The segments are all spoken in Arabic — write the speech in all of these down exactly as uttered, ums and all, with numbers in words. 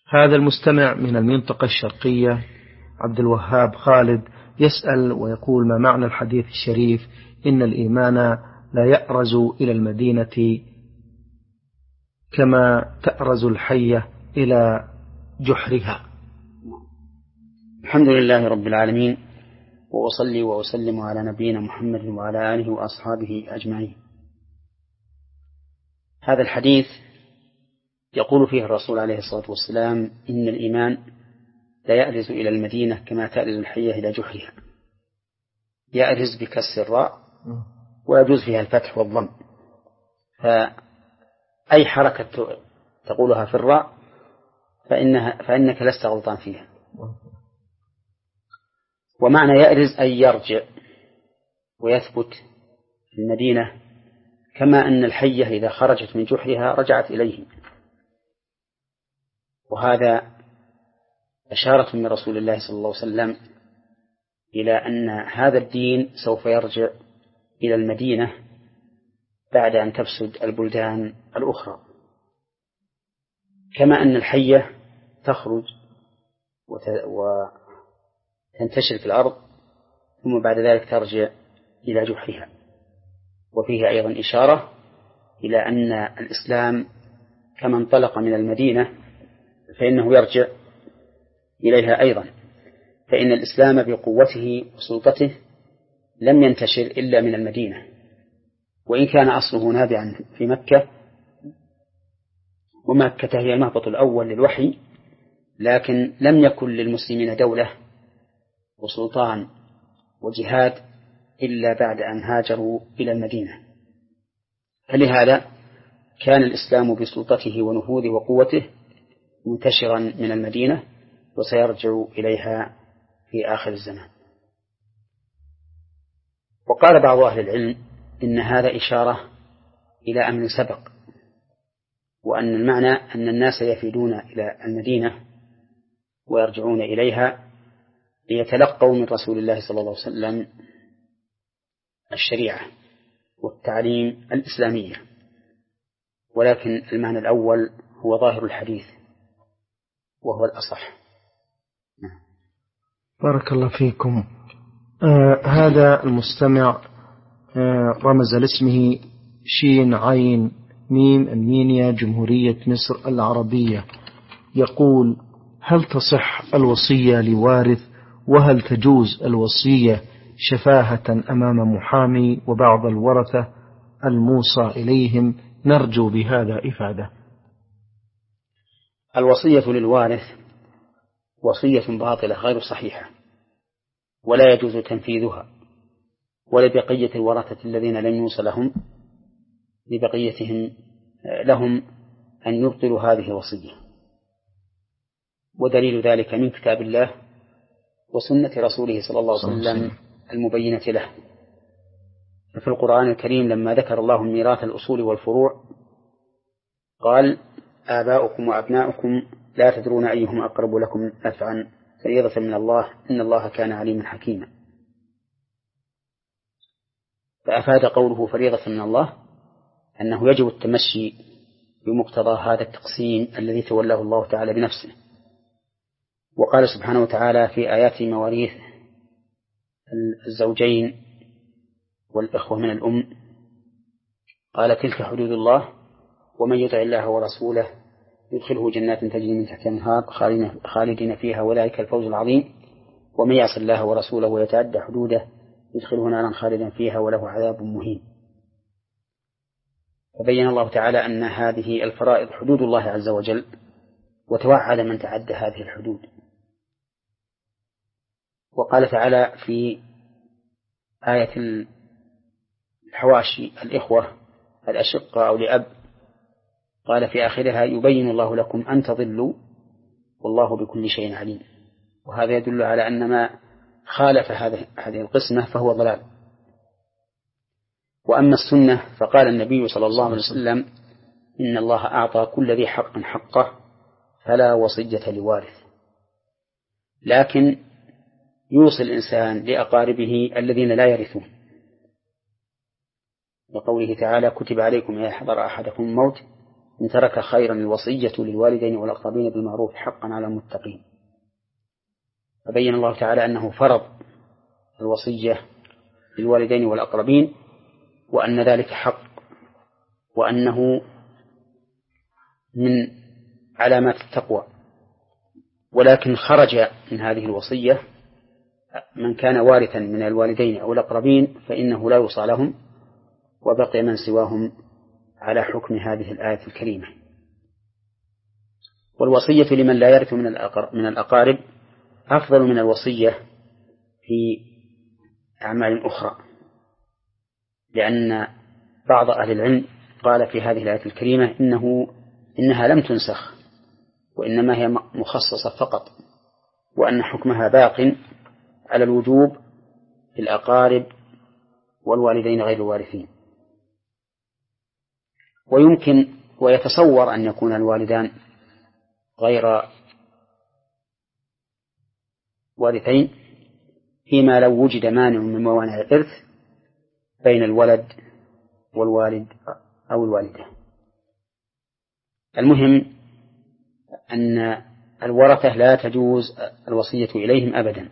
هذا المستمع من المنطقة الشرقية عبد الوهاب خالد يسأل ويقول: ما معنى الحديث الشريف إن الإيمان لا يأرز إلى المدينة كما تأرز الحية إلى جحرها؟ الحمد لله رب العالمين، وأصلي وأسلم على نبينا محمد وعلى آله وأصحابه أجمعين. هذا الحديث يقول فيه الرسول عليه الصلاة والسلام: إن الإيمان لا يأرز إلى المدينة كما تأرز الحية إلى جحرها. يأرز بكسر الراء ويجوز فيها الفتح والضم، فأي حركة تقولها في الراء فإنها فإنك لست غلطان فيها. ومعنى يأرز أي يرجع ويثبت في المدينة، كما أن الحية إذا خرجت من جحرها رجعت إليه. وهذا إشارة من رسول الله صلى الله عليه وسلم إلى أن هذا الدين سوف يرجع إلى المدينة بعد أن تفسد البلدان الأخرى، كما أن الحية تخرج وتنتشر في الأرض ثم بعد ذلك ترجع إلى جحرها. وفيه أيضا إشارة إلى أن الإسلام كما انطلق من المدينة فإنه يرجع إليها أيضا، فإن الإسلام بقوته وسلطته لم ينتشر إلا من المدينة، وإن كان أصله نابعا في مكة، ومكة هي المهبط الأول للوحي، لكن لم يكن للمسلمين دولة وسلطان وجهاد إلا بعد أن هاجروا إلى المدينة. فلهذا كان الإسلام بسلطته ونفوذه وقوته منتشرا من المدينة، وسيرجع إليها في آخر الزمان. وقال بعض أهل العلم إن هذا إشارة إلى أمر سبق، وأن المعنى أن الناس يفيدون إلى المدينة ويرجعون إليها ليتلقوا من رسول الله صلى الله عليه وسلم الشريعة والتعليم الإسلامية، ولكن المعنى الأول هو ظاهر الحديث وهو الأصح. بارك الله فيكم. آه هذا المستمع آه رمز لاسمه شين عين ميم المينيا جمهورية مصر العربية، يقول: هل تصح الوصية لوارث؟ وهل تجوز الوصية شفاهة أمام محامي وبعض الورثة الموصى إليهم؟ نرجو بهذا إفادة. الوصية للوارث وصية باطلة غير صحيحة، ولا يجوز تنفيذها، ولبقية الورثة الذين لم يوصى لهم لبقيتهم لهم أن يبطلوا هذه الوصية. ودليل ذلك من كتاب الله وسنة رسوله صلى الله عليه وسلم المبينة له. ففي القرآن الكريم لما ذكر الله ميراث الأصول والفروع قال: آباؤكم وأبناؤكم لا تدرون أيهم أقرب لكم نفعا فريضة من الله إن الله كان عليما حكيما. فأفاد قوله فريضة من الله أنه يجب التمشي بمقتضى هذا التقسيم الذي تولاه الله تعالى بنفسه. وقال سبحانه وتعالى في آيات مواريث الزوجين والإخوة من الأم: قال: تلك حدود الله ومن يطع الله ورسوله يدخله جنات تجري من تحتها الأنهار خالدين فيها وذلك الفوز العظيم ومن يعص الله ورسوله ويتعدى حدوده يدخله نارا خالدا فيها وله عذاب مهين. فبين الله تعالى أن هذه الفرائض حدود الله عز وجل، وتوعد من تعدى هذه الحدود. وقال تعالى في آية الحواشي الإخوة الأشقة أو لأب، قال في آخرها: يبين الله لكم أن تضلوا والله بكل شيء عليم. وهذا يدل على أن ما خالف هذه القسمة فهو ضلال. وأما السنة فقال النبي صلى الله عليه وسلم: إن الله أعطى كل ذي حق حقه فلا وصية لوارث. لكن يوصي الإنسان لأقاربه الذين لا يرثون، وقوله تعالى: كتب عليكم إذا حضر أحدكم الموت إن ترك خيرا الوصية للوالدين والأقربين بالمعروف حقا على المتقين. فبين الله تعالى أنه فرض الوصية للوالدين والأقربين وأن ذلك حق، وأنه من علامات التقوى. ولكن خرج من هذه الوصية من كان وارثا من الوالدين أو الأقربين فإنه لا يوصى لهم، وبقي من سواهم على حكم هذه الآية الكريمة. والوصية لمن لا يرث من الأقارب أفضل من الوصية في أعمال أخرى، لأن بعض أهل العلم قال في هذه الآية الكريمة إنه إنها لم تنسخ، وإنما هي مخصصة فقط، وأن حكمها باق على الوجوب في الأقارب والوالدين غير الوارثين. ويمكن ويتصور أن يكون الوالدان غير وارثين فيما لو وجد مانع من موانع الإرث بين الولد والوالد أو الوالدة. المهم أن الورثة لا تجوز الوصية إليهم أبدا،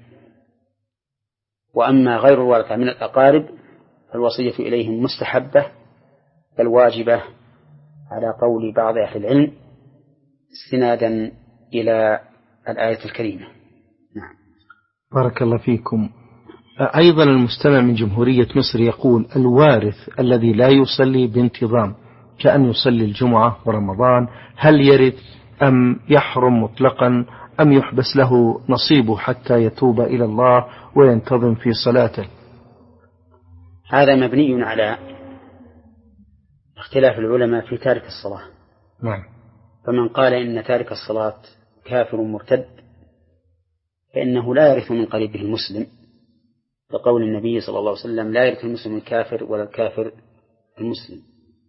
وأما غير الورثة من الأقارب فالوصية إليهم مستحبة بل واجبة على قول بعض أهل العلم استنادا إلى الآية الكريمة. نعم. بارك الله فيكم. أيضا المستمع من جمهورية مصر يقول: الوارث الذي لا يصلي بانتظام كأن يصلي الجمعة ورمضان هل يرث أم يحرم مطلقا أم يحبس له نصيبه حتى يتوب إلى الله وينتظم في صلاته؟ هذا مبني على اختلاف العلماء في تارك الصلاة. نعم. فمن قال إن تارك الصلاة كافر مرتد فإنه لا يرث من قريبه المسلم، لقول النبي صلى الله عليه وسلم: لا يرث المسلم الكافر ولا الكافر المسلم.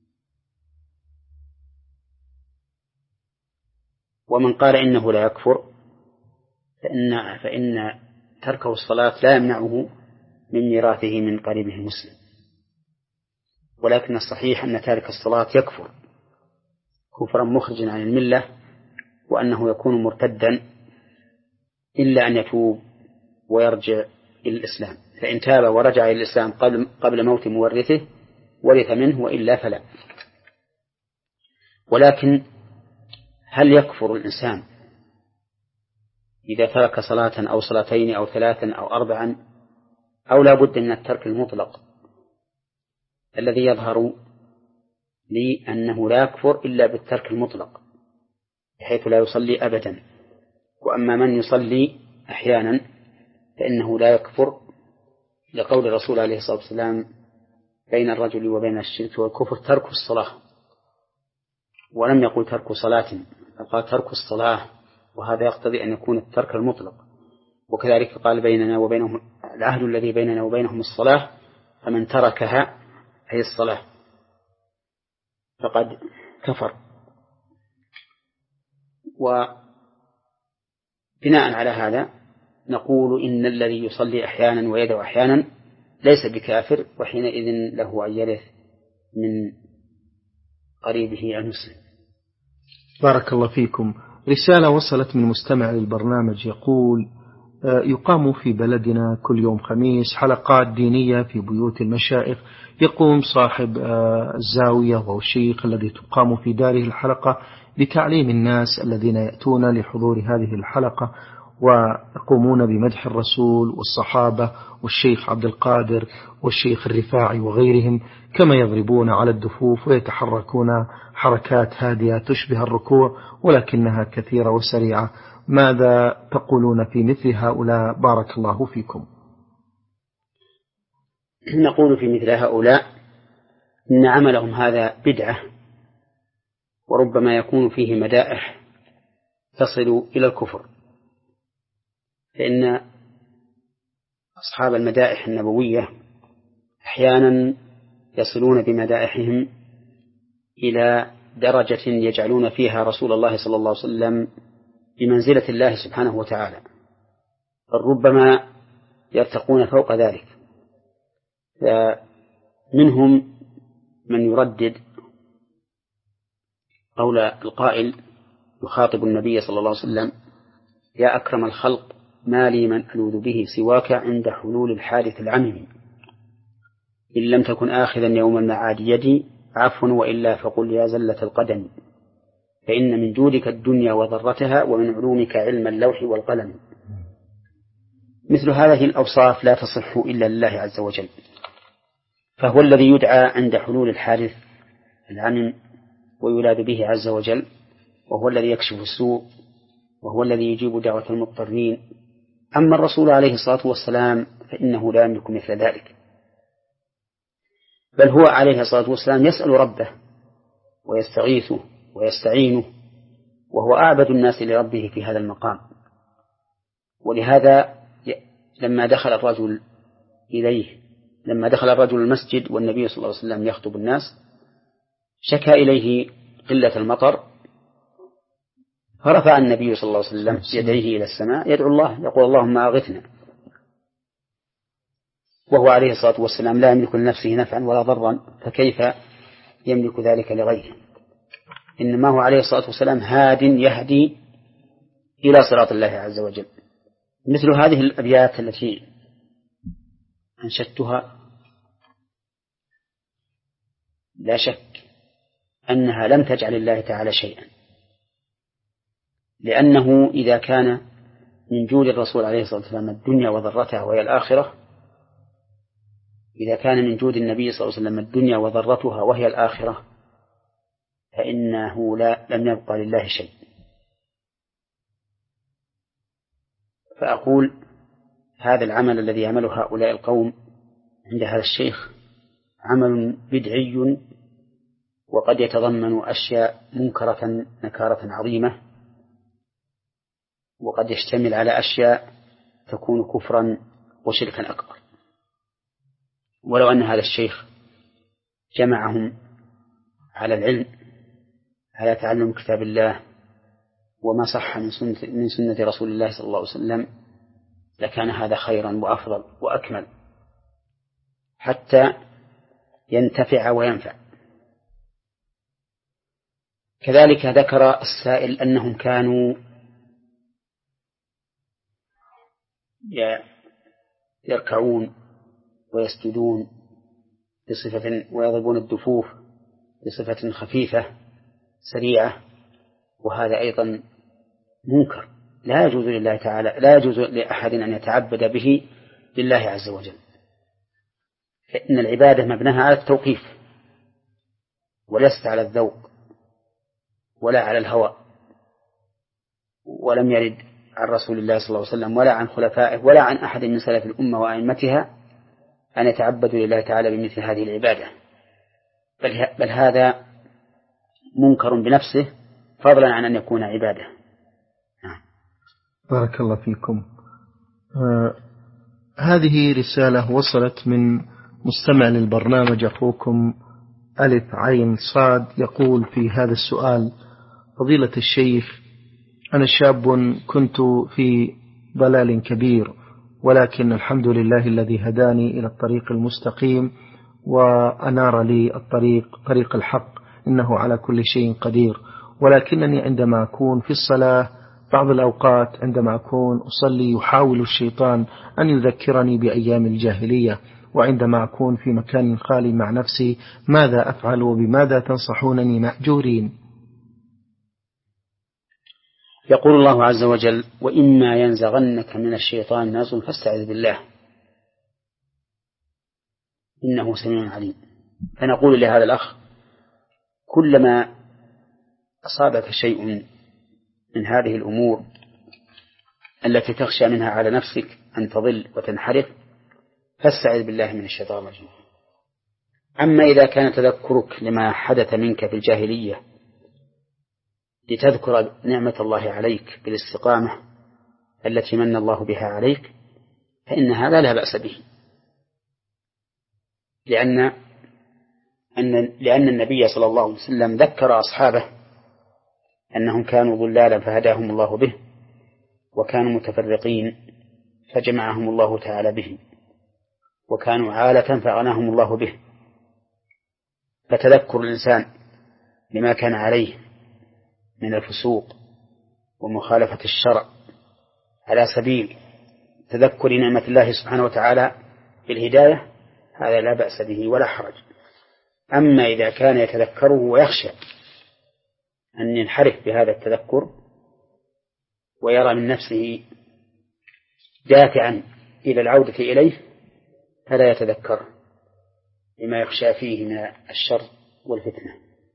ومن قال إنه لا يكفر فإن, فإن تركه الصلاة لا يمنعه من ميراثه من قريبه المسلم، ولكن الصحيح أن تارك الصلاة يكفر كفرا مخرجا عن الملة، وأنه يكون مرتدا إلا أن يتوب ويرجع إلى الإسلام، فإن تاب ورجع إلى الإسلام قبل, قبل موت مورثه ورث منه، وإلا فلا. ولكن هل يكفر الإنسان إذا ترك صلاة أو صلاتين أو ثلاثا أو أربعا، أو لا بد من الترك المطلق؟ الذي يظهر لي أنه لا يكفر إلا بالترك المطلق بحيث لا يصلي أبدا. وأما من يصلي أحيانا فإنه لا يكفر، لقول الرسول عليه الصلاة والسلام: بين الرجل وبين الشرك والكفر ترك الصلاة، ولم يقل ترك صلاة، قال ترك الصلاة، وهذا يقتضي أن يكون الترك المطلق. وكذلك قال: بيننا وبينهم العهد الذي بيننا وبينهم الصلاة، فمن تركها أي الصلاة فقد كفر. وبناء على هذا نقول إن الذي يصلي أحيانا ويدعو أحيانا ليس بكافر، وحينئذ له أن يرث من قريبه المسلم. بارك الله فيكم. رسالة وصلت من مستمع للبرنامج يقول: يقام في بلدنا كل يوم خميس حلقات دينية في بيوت المشايخ، يقوم صاحب الزاوية وهو الشيخ الذي تقام في داره الحلقة بتعليم الناس الذين يأتون لحضور هذه الحلقة، ويقومون بمدح الرسول والصحابة والشيخ عبد القادر والشيخ الرفاعي وغيرهم، كما يضربون على الدفوف ويتحركون حركات هادئة تشبه الركوع ولكنها كثيرة وسريعة. ماذا تقولون في مثل هؤلاء؟ بارك الله فيكم. نقول في مثل هؤلاء إن عملهم هذا بدعة، وربما يكون فيه مدائح تصل إلى الكفر، فإن أصحاب المدائح النبوية أحيانا يصلون بمدائحهم إلى درجة يجعلون فيها رسول الله صلى الله عليه وسلم بمنزلة الله سبحانه وتعالى، بل ربما يرتقون فوق ذلك. فمنهم من يردد قول القائل يخاطب النبي صلى الله عليه وسلم: يا أكرم الخلق ما لي من ألوذ به سواك عند حلول الحادث العمم، إن لم تكن آخذا يوم المعاد يدي عفوا وإلا فقل يا زلة القدم، فإن من جودك الدنيا وضرتها ومن علومك علم اللوح والقلم. مثل هذه الأوصاف لا تصح إلا لله عز وجل، فهو الذي يدعى عند حلول الحادث العمم ويولاد به عز وجل، وهو الذي يكشف السوء، وهو الذي يجيب دعوة المضطرين. أما الرسول عليه الصلاة والسلام فإنه لا يملك مثل ذلك، بل هو عليه الصلاة والسلام يسأل ربه ويستغيثه ويستعينه، وهو أعبد الناس لربه في هذا المقام. ولهذا لما دخل الرجل إليه لما دخل الرجل المسجد والنبي صلى الله عليه وسلم يخطب الناس، شكى إليه قلة المطر، فرفع النبي صلى الله عليه وسلم يديه إلى السماء يدعو الله يقول: اللهم أغثنا. وهو عليه الصلاة والسلام لا يملك لنفسه نفعا ولا ضرا، فكيف يملك ذلك لغيره؟ إنما هو عليه الصلاة والسلام هاد يهدي إلى صراط الله عز وجل. مثل هذه الأبيات التي أنشدتها لا شك أنها لم تجعل الله تعالى شيئا، لأنه إذا كان من جود الرسول عليه الصلاة والسلام الدنيا وضرتها وهي الآخرة، إذا كان من جود النبي صلى الله عليه وسلم الدنيا وضرتها وهي الآخرة، فإنه لا لم يبقى لله شيء. فأقول هذا العمل الذي يعمله هؤلاء القوم عند هذا الشيخ عمل بدعي، وقد يتضمن أشياء منكرة نكارة عظيمة، وقد يشتمل على أشياء تكون كفرا وشركا أكبر. ولو أن هذا الشيخ جمعهم على العلم، على تعلم كتاب الله وما صح من سنة, من سنة رسول الله صلى الله عليه وسلم، لكان هذا خيرا وأفضل وأكمل حتى ينتفع وينفع. كذلك ذكر السائل أنهم كانوا يركعون ويسجدون بصفة ويضربون الدفوف بصفة خفيفة سريعة، وهذا أيضا منكر لا يجوز لله تعالى لا يجوز لأحد أن يتعبد به لله عز وجل، فإن العبادة مبناها على التوقيف وليست على الذوق ولا على الهوى. ولم يرد عن رسول الله صلى الله عليه وسلم ولا عن خلفائه ولا عن أحد من سلف الأمة وأئمتها أن يتعبدوا لله تعالى بمثل هذه العبادة، بل, بل هذا منكر بنفسه فضلا عن أن يكون عبادة. بارك الله فيكم. آه هذه رسالة وصلت من مستمع للبرنامج أخوكم ألف عين صاد، يقول في هذا السؤال: فضيلة الشيخ، أنا شاب كنت في ضلال كبير، ولكن الحمد لله الذي هداني إلى الطريق المستقيم وأنار لي الطريق طريق الحق، إنه على كل شيء قدير. ولكنني عندما أكون في الصلاة بعض الأوقات عندما أكون أصلي يحاول الشيطان أن يذكرني بأيام الجاهلية، وعندما أكون في مكان خالي مع نفسي ماذا أفعل وبماذا تنصحونني مأجورين؟ يقول الله عز وجل: وإما ينزغنك من الشيطان نزغ فاستعذ بالله إنه سميع عليم. فنقول لهذا الأخ: كلما أصابك شيء من هذه الأمور التي تخشى منها على نفسك أن تضل وتنحرف فاستعذ بالله من الشيطان الرجيم. أما إذا كان تذكرك لما حدث منك في الجاهلية لتذكر نعمة الله عليك بالاستقامة التي من الله بها عليك، فإن هذا لا بأس به، لأن أن لأن النبي صلى الله عليه وسلم ذكر أصحابه أنهم كانوا ضلالا فهداهم الله به، وكانوا متفرقين فجمعهم الله تعالى به، وكانوا عالة فأغناهم الله به. فتذكر الإنسان لما كان عليه من الفسوق ومخالفة الشرع على سبيل تذكر نعمة الله سبحانه وتعالى بالهداية، هذا لا بأس به ولا حرج. أما إذا كان يتذكره ويخشى أن ينحرف بهذا التذكر ويرى من نفسه دافعا إلى العودة إليه، فلا يتذكر لما يخشى فيه من الشر والفتنة.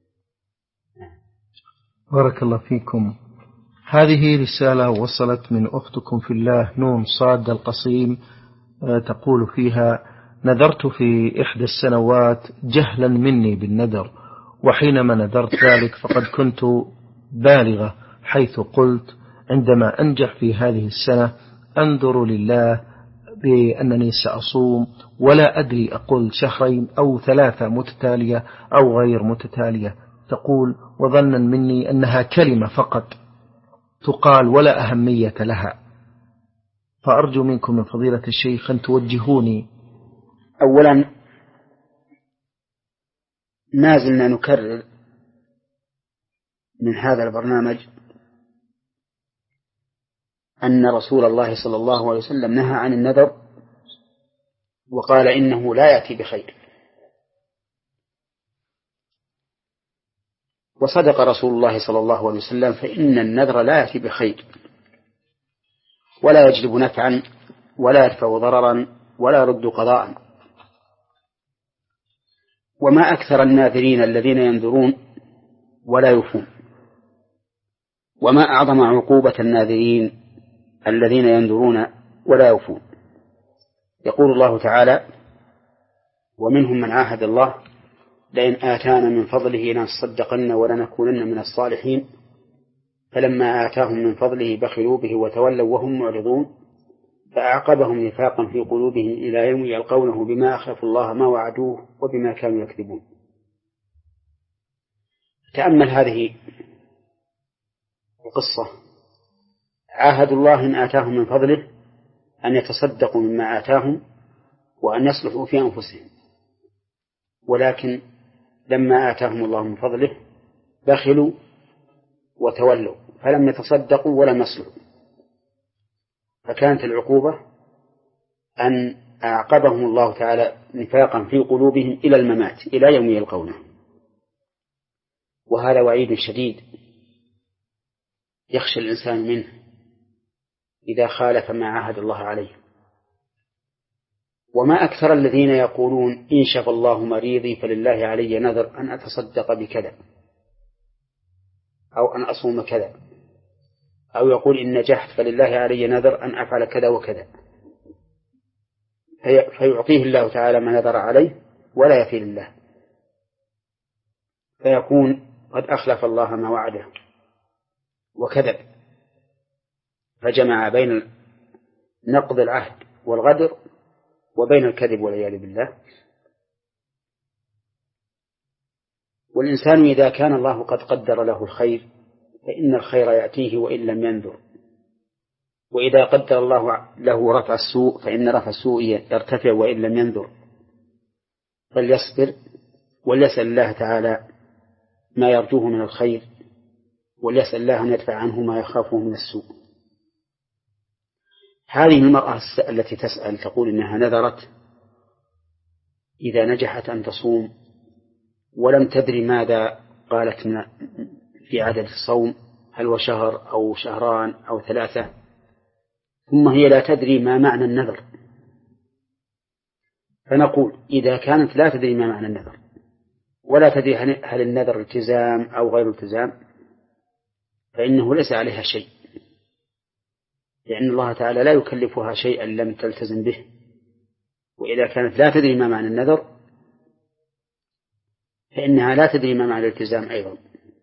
بارك الله فيكم. هذه رسالة وصلت من أختكم في الله نون صاد القصيم، تقول فيها: نذرت في إحدى السنوات جهلا مني بالنذر، وحينما نذرت ذلك فقد كنت بالغة، حيث قلت عندما أنجح في هذه السنة أنذر لله بأنني سأصوم، ولا أدري أقول شهرين أو ثلاثة متتالية أو غير متتالية. تقول: وظنا مني أنها كلمة فقط تقال ولا أهمية لها، فأرجو منكم من فضيلة الشيخ أن توجهوني. أولا، ما زلنا نكرر من هذا البرنامج أن رسول الله صلى الله عليه وسلم نهى عن النذر وقال إنه لا يأتي بخير، وصدق رسول الله صلى الله عليه وسلم، فإن النذر لا يأتي بخير ولا يجلب نفعا ولا يدفع ضررا ولا يرد قضاء. وما أكثر الناذرين الذين ينذرون ولا يوفون، وما أعظم عقوبة الناذرين الذين ينذرون ولا يوفون. يقول الله تعالى: ومنهم من عاهد الله لئن آتانا من فضله لنصدقن ولنكونن من الصالحين فلما آتاهم من فضله بخلوا به وتولوا وهم معرضون فأعقبهم نفاقا في قلوبهم إلى يوم يلقونه بما أخلفوا الله ما وعدوه وبما كانوا يكذبون. تأمل هذه القصة: عاهدوا الله إن آتاهم من فضله أن يتصدقوا مما آتاهم وأن يصلحوا في أنفسهم، ولكن لما آتاهم الله من فضله بخلوا وتولوا فلم يتصدقوا ولم يصلحوا، فكانت العقوبة أن أعقبهم الله تعالى نفاقا في قلوبهم إلى الممات، إلى يوم يلقونه. وهذا وعيد شديد يخشى الإنسان منه إذا خالف ما عاهد الله عليه. وما أكثر الذين يقولون إن شفى الله مريضي فلله علي نذر أن أتصدق بكذا أو أن أصوم كذا، أو يقول إن نجحت فلله علي نذر أن أفعل كذا وكذا، فيعطيه الله تعالى ما نذر عليه ولا يفي لله، فيكون قد أخلف الله ما وعده وكذب، فجمع بين نقض العهد والغدر وبين الكذب والعياذ بالله. والإنسان إذا كان الله قد قدر له الخير فإن الخير يأتيه وإن لم ينذر، وإذا قدر الله له رفع السوء فإن رفع السوء يرتفع وإن لم ينذر، فليصبر وليسأل الله تعالى ما يرجوه من الخير، وليسأل الله أن يدفع عنه ما يخافه من السوء. هذه المرأة التي تسأل تقول إنها نذرت إذا نجحت أن تصوم ولم تدري ماذا قالت في عدد الصوم، هل هو شهر أو شهران أو ثلاثة، ثم هي لا تدري ما معنى النذر. فنقول إذا كانت لا تدري ما معنى النذر ولا تدري هل النذر التزام أو غير التزام فإنه ليس عليها شيء، لأن الله تعالى لا يكلفها شيئا لم تلتزم به. وإذا كانت لا تدري ما معنى النذر فإنها لا تدري ما معنى الالتزام أيضا،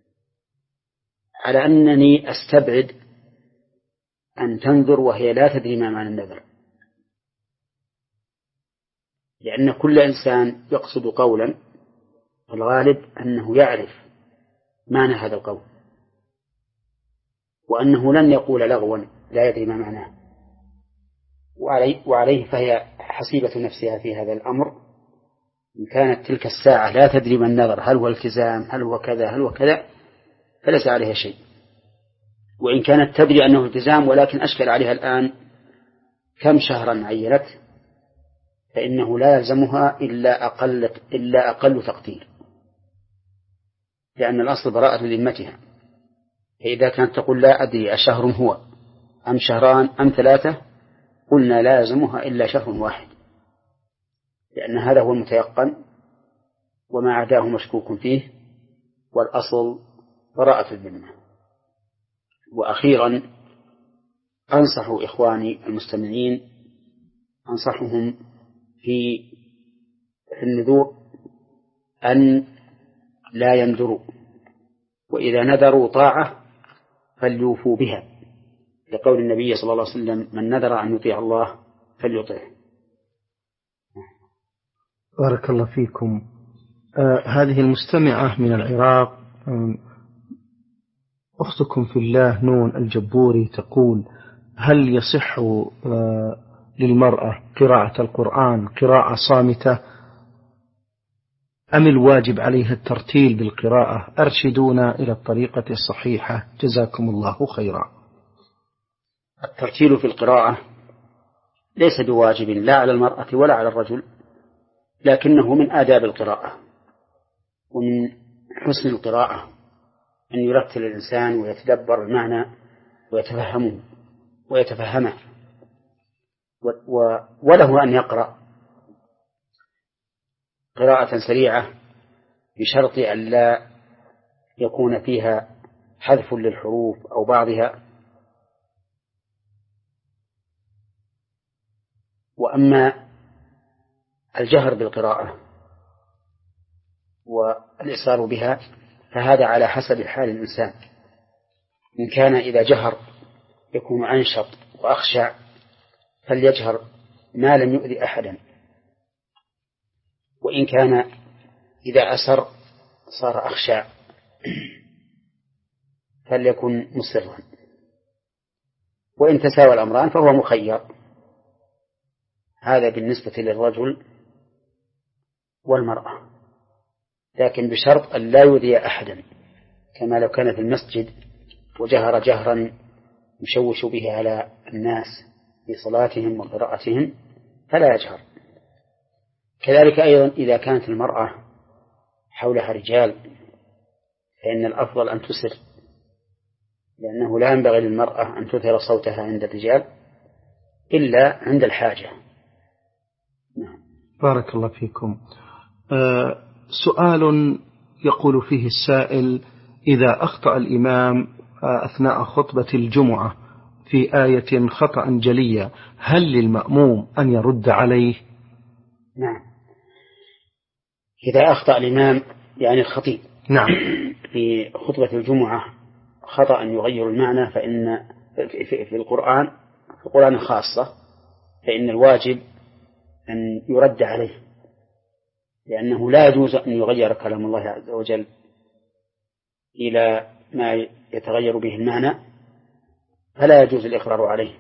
على أنني أستبعد أن تنذر وهي لا تدري ما معنى النذر، لأن كل إنسان يقصد قولا الغالب أنه يعرف معنى هذا القول، وأنه لن يقول لغوا لا يدري ما معناه، وعليه, وعليه فهي حسيبة نفسها في هذا الأمر. إن كانت تلك الساعة لا تدري ما النذر، هل هو التزام هل هو كذا هل هو كذا، فليس عليها شيء. وإن كانت تدري أنه التزام ولكن أشكل عليها الآن كم شهرا عينت، فإنه لا يلزمها إلا أقل إلا أقل تقدير، لأن الأصل براءة لذمتها. فإذا كانت تقول لا أدري أشهر هو أم شهران أم ثلاثة، قلنا لا يلزمها إلا شهر واحد، لأن هذا هو المتيقن، وما عداه مشكوك فيه، والأصل براءة الذمة. وأخيرا أنصح إخواني المستمعين، أنصحهم في النذور أن لا ينذروا، وإذا نذروا طاعة فليوفوا بها، لقول النبي صلى الله عليه وسلم: من نذر أن يطيع الله فليطيعه. بارك الله فيكم. آه هذه المستمعة من العراق، آه أختكم في الله نون الجبوري، تقول: هل يصح آه للمرأة قراءة القرآن قراءة صامتة أم الواجب عليها الترتيل بالقراءة؟ أرشدونا إلى الطريقة الصحيحة، جزاكم الله خيرا. الترتيل في القراءة ليس بواجب لا على المرأة ولا على الرجل، لكنه من آداب القراءة ومن حسن القراءة أن يرتل الإنسان ويتدبر المعنى ويتفهمه ويتفهمه، وله أن يقرأ قراءة سريعة بشرط أن لا يكون فيها حذف للحروف أو بعضها. وأما الجهر بالقراءة والإصرار بها فهذا على حسب حال الإنسان. إن كان إذا جهر يكون أنشط وأخشع فليجهر ما لم يؤذي أحدا، وإن كان إذا أسر صار أخشع فليكن مسرا. وإن تساوى الأمران فهو مخير، هذا بالنسبة للرجل والمرأة، لكن بشرط أن لا يؤذي أحدا، كما لو كان في المسجد وجهر جهرا يشوش به على الناس في صلاتهم وقراءتهم فلا يجهر. كذلك أيضا إذا كانت المرأة حولها رجال فإن الأفضل أن تسر، لأنه لا ينبغي للمرأة أن تظهر صوتها عند الرجال إلا عند الحاجة. نعم. بارك الله فيكم. أه سؤال يقول فيه السائل: إذا أخطأ الإمام أثناء خطبة الجمعة في آية خطأ جليا، هل للمأموم أن يرد عليه؟ نعم، إذا أخطأ الإمام يعني الخطيب نعم في خطبة الجمعة خطأ يغير المعنى، فإن في القرآن في القرآن خاصة فإن الواجب أن يرد عليه، لأنه لا يجوز أن يغير كلام الله عز وجل إلى ما يتغير به المعنى، فلا يجوز الإقرار عليه،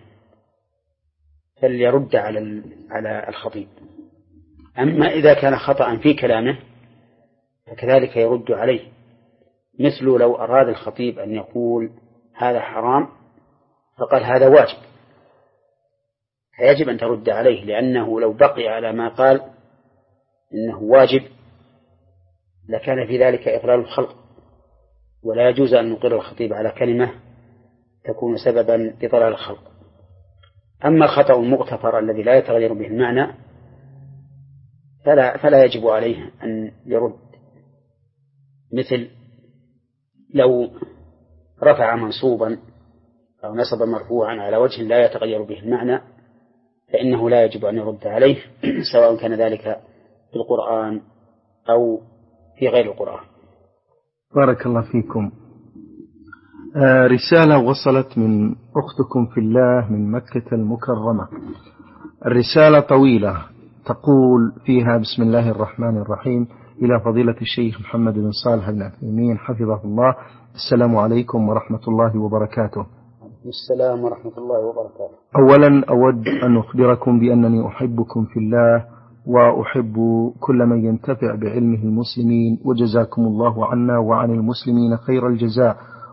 فليرد على على الخطيب. أما إذا كان خطأ في كلامه فكذلك يرد عليه، مثل لو أراد الخطيب أن يقول هذا حرام فقال هذا واجب، فيجب أن ترد عليه، لأنه لو بقي على ما قال إنه واجب لكان في ذلك إضلال الخلق، ولا يجوز أن نقر الخطيب على كلمة تكون سببا لضلال الخلق. أما الخطأ المغتفر الذي لا يتغير به المعنى فلا, فلا يجب عليه أن يرد، مثل لو رفع منصوبا أو نصب مرفوعا على وجه لا يتغير به المعنى فإنه لا يجب أن يرد عليه سواء كان ذلك في القرآن أو في غير القرآن. بارك الله فيكم. آه رسالة وصلت من أختكم في الله من مكة المكرمة. الرسالة طويلة، تقول فيها: بسم الله الرحمن الرحيم، إلى فضيلة الشيخ محمد بن صالح بن عثيمين حفظه الله، السلام عليكم ورحمة الله وبركاته. السلام ورحمة الله وبركاته. أولا أود أن أخبركم بأنني أحبكم في الله وأحب كل من ينتفع بعلمه المسلمين، وجزاكم الله عنا وعن المسلمين خير الجزاء،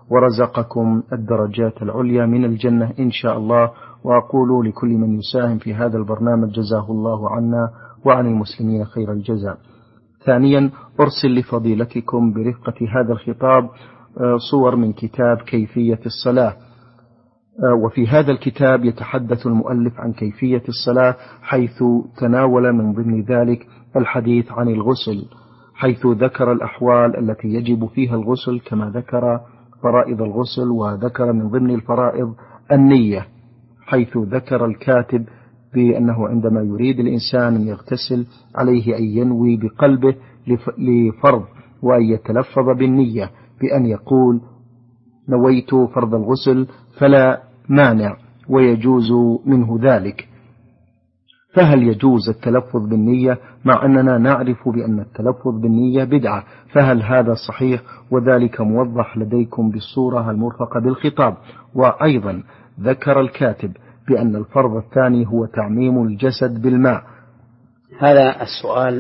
ورزقكم الدرجات العليا من الجنة إن شاء الله. وأقول لكل من يساهم في هذا البرنامج جزاه الله عنا وعن المسلمين خير الجزاء. ثانيا، أرسل لفضيلتكم برفقة هذا الخطاب صور من كتاب كيفية الصلاة، وفي هذا الكتاب يتحدث المؤلف عن كيفية الصلاة، حيث تناول من ضمن ذلك الحديث عن الغسل، حيث ذكر الأحوال التي يجب فيها الغسل، كما ذكر فرائض الغسل، وذكر من ضمن الفرائض النية، حيث ذكر الكاتب بأنه عندما يريد الإنسان أن يغتسل عليه أن ينوي بقلبه لفرض، وأن يتلفظ بالنية بأن يقول نويت فرض الغسل، فلا مانع ويجوز منه ذلك. فهل يجوز التلفظ بالنية مع أننا نعرف بأن التلفظ بالنية بدعة؟ فهل هذا صحيح؟ وذلك موضح لديكم بالصورة المرفقة بالخطاب. وأيضا ذكر الكاتب بأن الفرض الثاني هو تعميم الجسد بالماء. هذا السؤال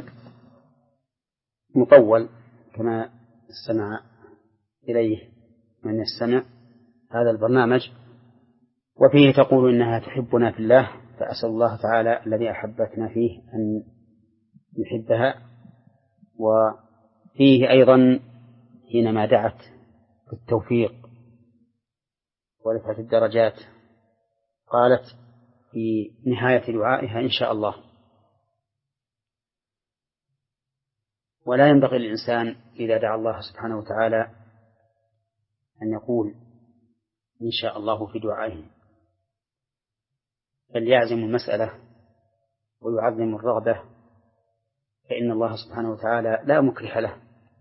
مطول كما استمع إليه من يستمع هذا البرنامج، وفيه تقول إنها تحبنا في الله، فأسأل الله تعالى الذي أحبتنا فيه أن يحبها. وفيه أيضا حينما دعت بالتوفيق ورفعة الدرجات قالت في نهاية دعائها إن شاء الله. ولا ينبغي للإنسان إذا دعا الله سبحانه وتعالى أن يقول إن شاء الله في دعائه، بل يعزم المسألة ويعظم الرغبة، فإن الله سبحانه وتعالى لا مكره له.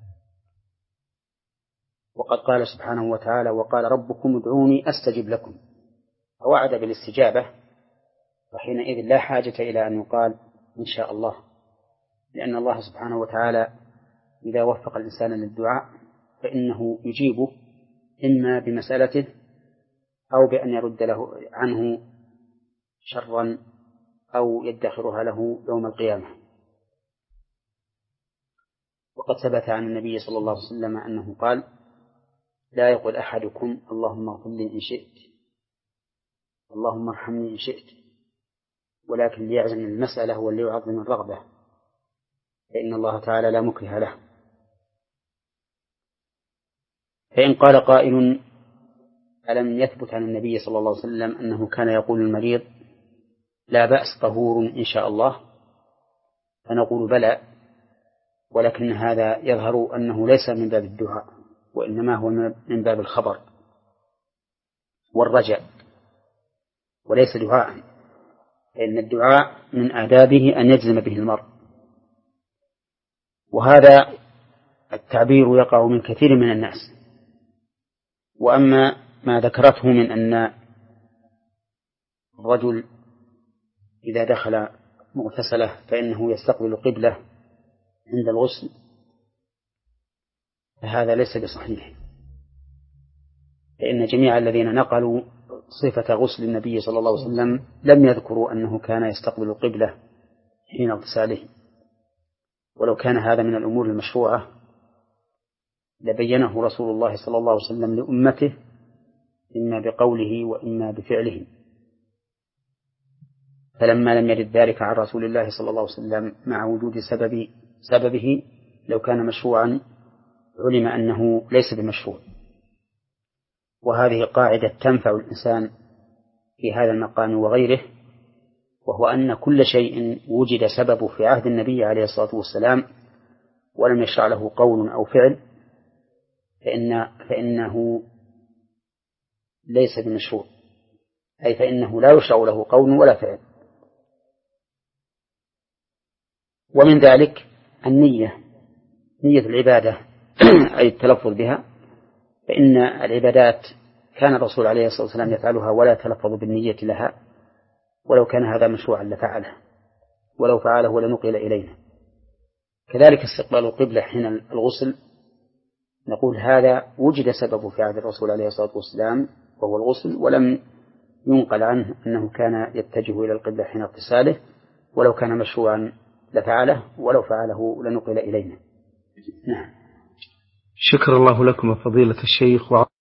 وقد قال سبحانه وتعالى وقال ربكم ادعوني أستجب لكم، فوعد بالاستجابة، وحينئذ لا حاجة إلى أن يقال إن شاء الله، لأن الله سبحانه وتعالى إذا وفق الإنسان للدعاء فإنه يجيبه إما بمسألته أو بأن يرد له عنه شرا أو يدخرها له يوم القيامة. وقد ثبت عن النبي صلى الله عليه وسلم أنه قال لا يقول أحدكم اللهم اغفر لي إن شئت، اللهم ارحمني إن شئت، ولكن ليعزم المسألة وليعظم الرغبة، فإن الله تعالى لا مكره له. فإن قال قائل ألم يثبت عن النبي صلى الله عليه وسلم أنه كان يقول المريض لا بأس طهور إن شاء الله؟ فنقول بلى، ولكن هذا يظهر أنه ليس من باب الدعاء، وإنما هو من باب الخبر والرجاء، وليس دعاء، لأن الدعاء من آدابه أن يجزم به المرء. وهذا التعبير يقع من كثير من الناس. وأما ما ذكرته من أن الرجل إذا دخل مغتسله فإنه يستقبل القبلة عند الغسل، فهذا ليس بصحيح، لأن جميع الذين نقلوا صفة غسل النبي صلى الله عليه وسلم لم يذكروا أنه كان يستقبل القبلة حين اغتساله. ولو كان هذا من الأمور المشروعة لبينه رسول الله صلى الله عليه وسلم لأمته إما بقوله وإما بفعله. فلما لم يرد ذلك عن رسول الله صلى الله عليه وسلم مع وجود سبب سببه لو كان مشروعا علم أنه ليس بمشروع. وهذه قاعدة تنفع الإنسان في هذا المقام وغيره، وهو أن كل شيء وجد سببه في عهد النبي عليه الصلاة والسلام ولم يشرع له قول أو فعل فإن فإنه ليس بمشروع، أي فإنه لا يشرع له قول ولا فعل. ومن ذلك النية، نية العبادة أي التلفظ بها، فإن العبادات كان الرسول عليه الصلاة والسلام يفعلها ولا يتلفظ بالنية لها، ولو كان هذا مشروعا لفعله، ولو فعله لنقل إلينا. كذلك استقبال القبلة حين الغسل، نقول هذا وجد سببه في عهد الرسول عليه الصلاة والسلام وهو الغسل، ولم ينقل عنه أنه كان يتجه إلى القبلة حين اغتساله، ولو كان مشروعا لفعله، ولو فعله لنقل إلينا. نعم. شكر الله لكم فضيلة الشيخ.